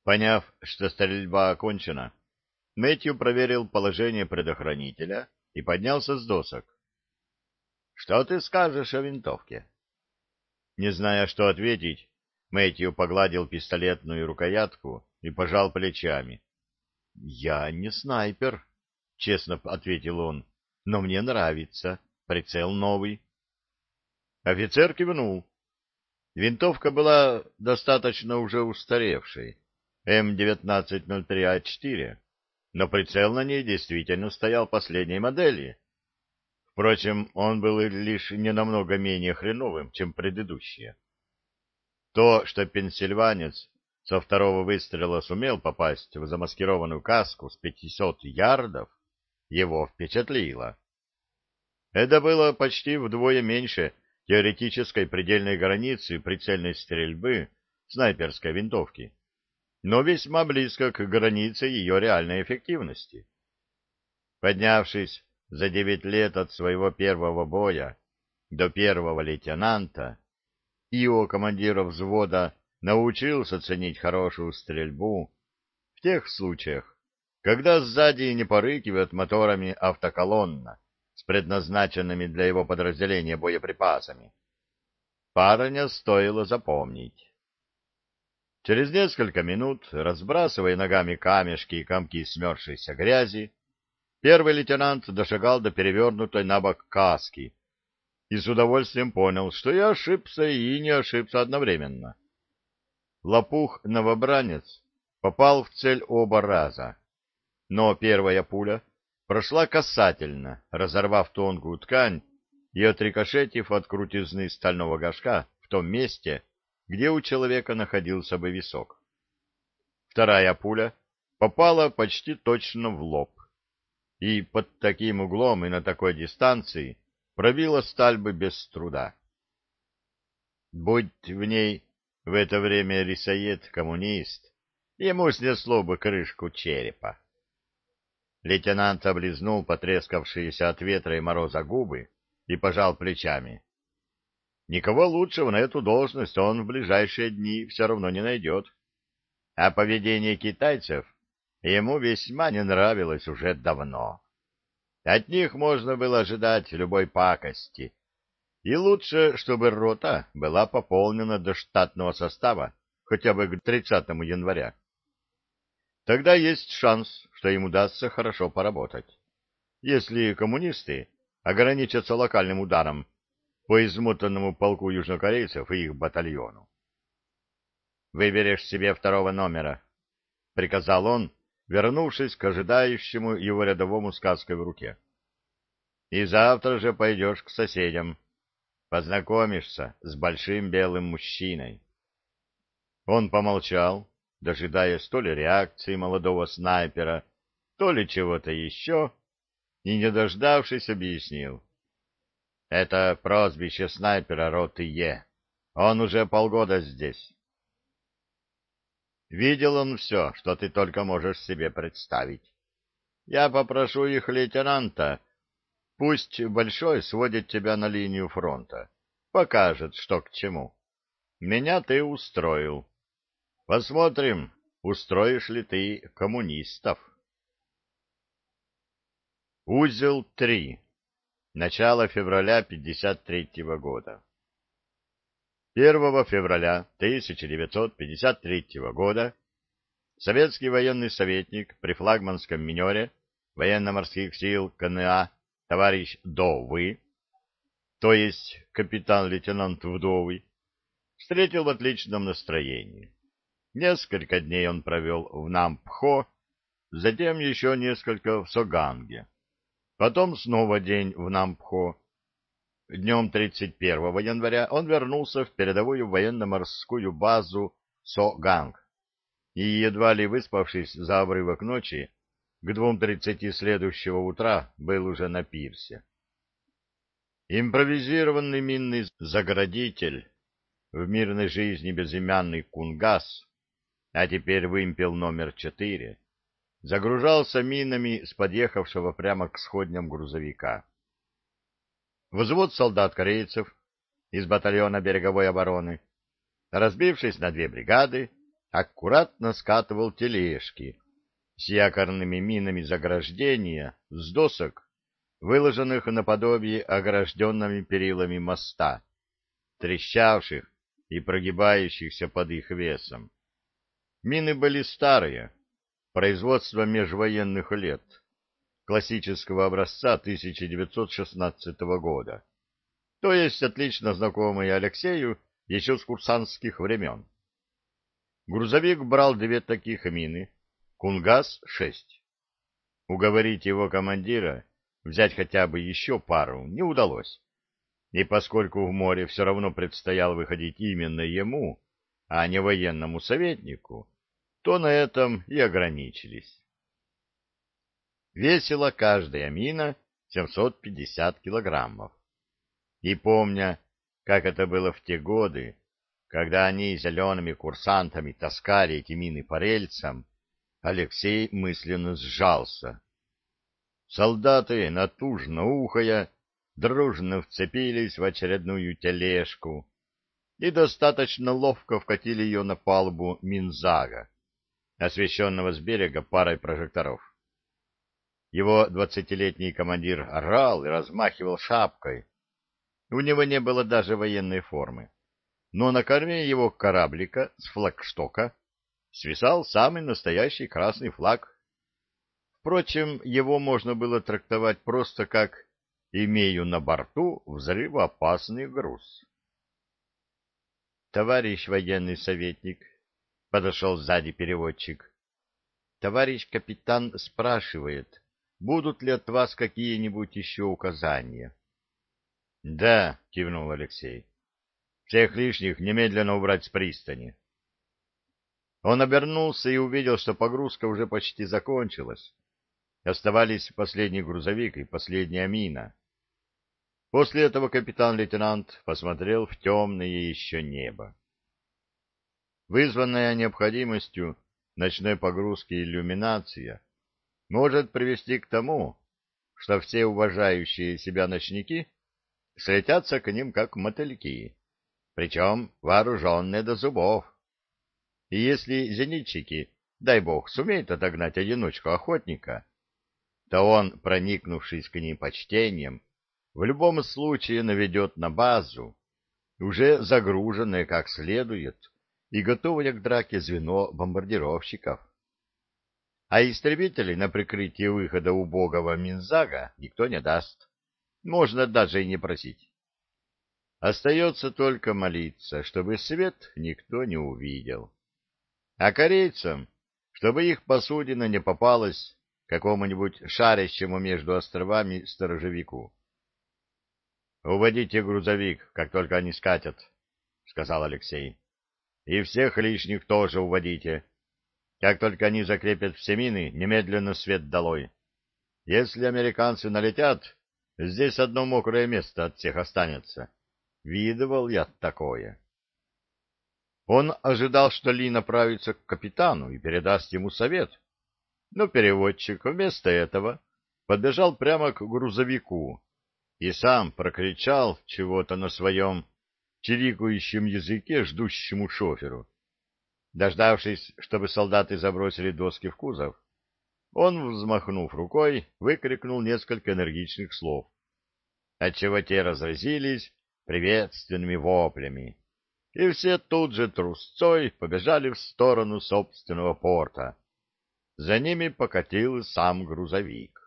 Поняв, что стрельба окончена, Мэтью проверил положение предохранителя и поднялся с досок. — Что ты скажешь о винтовке? Не зная, что ответить, Мэтью погладил пистолетную рукоятку и пожал плечами. — Я не снайпер, — честно ответил он, — но мне нравится. Прицел новый. Офицер кивнул. Винтовка была достаточно уже устаревшей, М1903А4, но прицел на ней действительно стоял последней модели. Впрочем, он был лишь не намного менее хреновым, чем предыдущие. То, что пенсильванец со второго выстрела сумел попасть в замаскированную каску с 500 ярдов, его впечатлило. Это было почти вдвое меньше теоретической предельной границы прицельной стрельбы снайперской винтовки, но весьма близко к границе ее реальной эффективности. Поднявшись за 9 лет от своего первого боя до первого лейтенанта, Ио, командира взвода, научился ценить хорошую стрельбу в тех случаях, когда сзади не порыкивает моторами автоколонна с предназначенными для его подразделения боеприпасами. Парня стоило запомнить. Через несколько минут, разбрасывая ногами камешки и комки смерзшейся грязи, первый лейтенант дошагал до перевернутой на бок каски и с удовольствием понял, что и ошибся, и не ошибся одновременно. Лопух-новобранец попал в цель оба раза, но первая пуля прошла касательно, разорвав тонкую ткань и отрикошетив от крутизны стального горшка в том месте, где у человека находился бы висок. Вторая пуля попала почти точно в лоб, и под таким углом и на такой дистанции пробила сталь бы без труда. Будь в ней в это время рисоед-коммунист, ему снесло бы крышку черепа. Лейтенант облизнул потрескавшиеся от ветра и мороза губы и пожал плечами. Никого лучшего на эту должность он в ближайшие дни все равно не найдет. А поведение китайцев ему весьма не нравилось уже давно. От них можно было ожидать любой пакости, и лучше, чтобы рота была пополнена до штатного состава хотя бы к 30 января. Тогда есть шанс, что им удастся хорошо поработать. Если коммунисты ограничатся локальным ударом по измотанному полку южнокорейцев и их батальону. «Выберешь себе второго номера», — приказал он, вернувшись к ожидающему его рядовому с каской в руке. «И завтра же пойдешь к соседям. Познакомишься с большим белым мужчиной». Он помолчал, дожидаясь то ли реакции молодого снайпера, то ли чего-то еще, и, не дождавшись, объяснил. «Это прозвище снайпера роты Е. Он уже полгода здесь». Видел он все, что ты только можешь себе представить. Я попрошу их лейтенанта, пусть Большой сводит тебя на линию фронта, покажет, что к чему. Меня ты устроил. Посмотрим, устроишь ли ты коммунистов. Узел 3. Начало февраля 53 года. 1 февраля 1953 года советский военный советник при флагманском минере военно-морских сил КНА товарищ Довы, то есть капитан-лейтенант Вдовый, встретил в отличном настроении. Несколько дней он провел в Нампхо, затем еще несколько в Соганге. Потом снова день в Нампхо. Днем 31 января он вернулся в передовую военно-морскую базу Соганг и, едва ли выспавшись за обрывок ночи, к 2:30 следующего утра был уже на пирсе. Импровизированный минный заградитель, в мирной жизни безымянный Кунгас, а теперь вымпел номер 4, загружался минами с подъехавшего прямо к сходням грузовика. Взвод солдат-корейцев из батальона береговой обороны, разбившись на 2 бригады, аккуратно скатывал тележки с якорными минами заграждения с досок, выложенных наподобие огражденными перилами моста, трещавших и прогибающихся под их весом. Мины были старые, производства межвоенных лет, классического образца 1916 года, то есть отлично знакомые Алексею еще с курсантских времен. Грузовик брал 2 таких мины, Кунгас — 6. Уговорить его командира взять хотя бы еще пару не удалось, и поскольку в море все равно предстояло выходить именно ему, а не военному советнику, то на этом и ограничились. Весила каждая мина 750 килограммов. И помня, как это было в те годы, когда они зелеными курсантами таскали эти мины по рельсам, Алексей мысленно сжался. Солдаты, натужно ухая, дружно вцепились в очередную тележку и достаточно ловко вкатили ее на палубу Минзага, освещенного с берега парой прожекторов. Его 20-летний командир орал и размахивал шапкой. У него не было даже военной формы, но на корме его кораблика с флагштока свисал самый настоящий красный флаг. Впрочем, его можно было трактовать просто как «имею на борту взрывоопасный груз». «Товарищ военный советник», — подошел сзади переводчик, — «товарищ капитан спрашивает, будут ли от вас какие-нибудь еще указания?» «Да», — кивнул Алексей, — «всех лишних немедленно убрать с пристани». Он обернулся и увидел, что погрузка уже почти закончилась. Оставались последний грузовик и последняя мина. После этого капитан-лейтенант посмотрел в темное еще небо. Вызванная необходимостью ночной погрузки иллюминация может привести к тому, что все уважающие себя ночники слетятся к ним как мотыльки, причем вооруженные до зубов. И если зенитчики, дай бог, сумеют отогнать одиночку охотника, то он, проникнувшись к ним почтением, в любом случае наведет на базу, уже загруженное как следует и готовое к драке звено бомбардировщиков. А истребителей на прикрытие выхода убогого Минзага никто не даст. Можно даже и не просить. Остается только молиться, чтобы свет никто не увидел. А корейцам, чтобы их посудина не попалась какому-нибудь шарящему между островами сторожевику. — Уводите грузовик, как только они скатят, — сказал Алексей. — И всех лишних тоже уводите. Как только они закрепят все мины, немедленно свет долой. Если американцы налетят, здесь одно мокрое место от всех останется. Видывал я такое. Он ожидал, что Ли направится к капитану и передаст ему совет. Но переводчик вместо этого подбежал прямо к грузовику и сам прокричал чего-то на своем чирикающем языке ждущему шоферу. Дождавшись, чтобы солдаты забросили доски в кузов, он, взмахнув рукой, выкрикнул несколько энергичных слов, отчего те разразились приветственными воплями, и все тут же трусцой побежали в сторону собственного порта. За ними покатил сам грузовик.